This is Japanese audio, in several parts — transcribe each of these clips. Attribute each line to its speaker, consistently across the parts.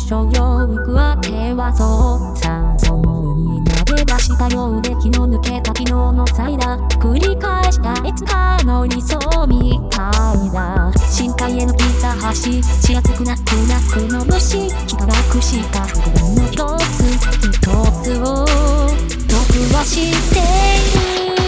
Speaker 1: 所用具は手はそうさそのに投げ出したようで気の抜けた昨日の際だ繰り返したいつかの理想みたいだ深海へのピザ橋しやすくなくの虫幾何学した複眼の一つを僕は知っている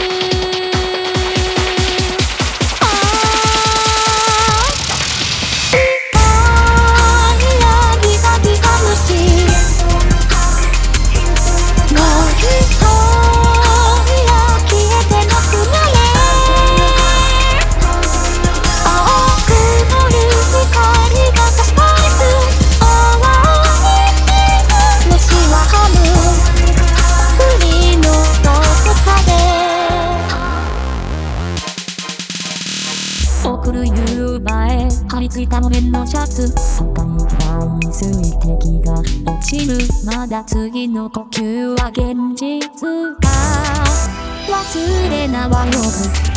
Speaker 1: 送る夕前張り付いた木綿のシャツ他に嫌い水滴が落ちるまだ次の呼吸は現実か忘れなは呼ぶ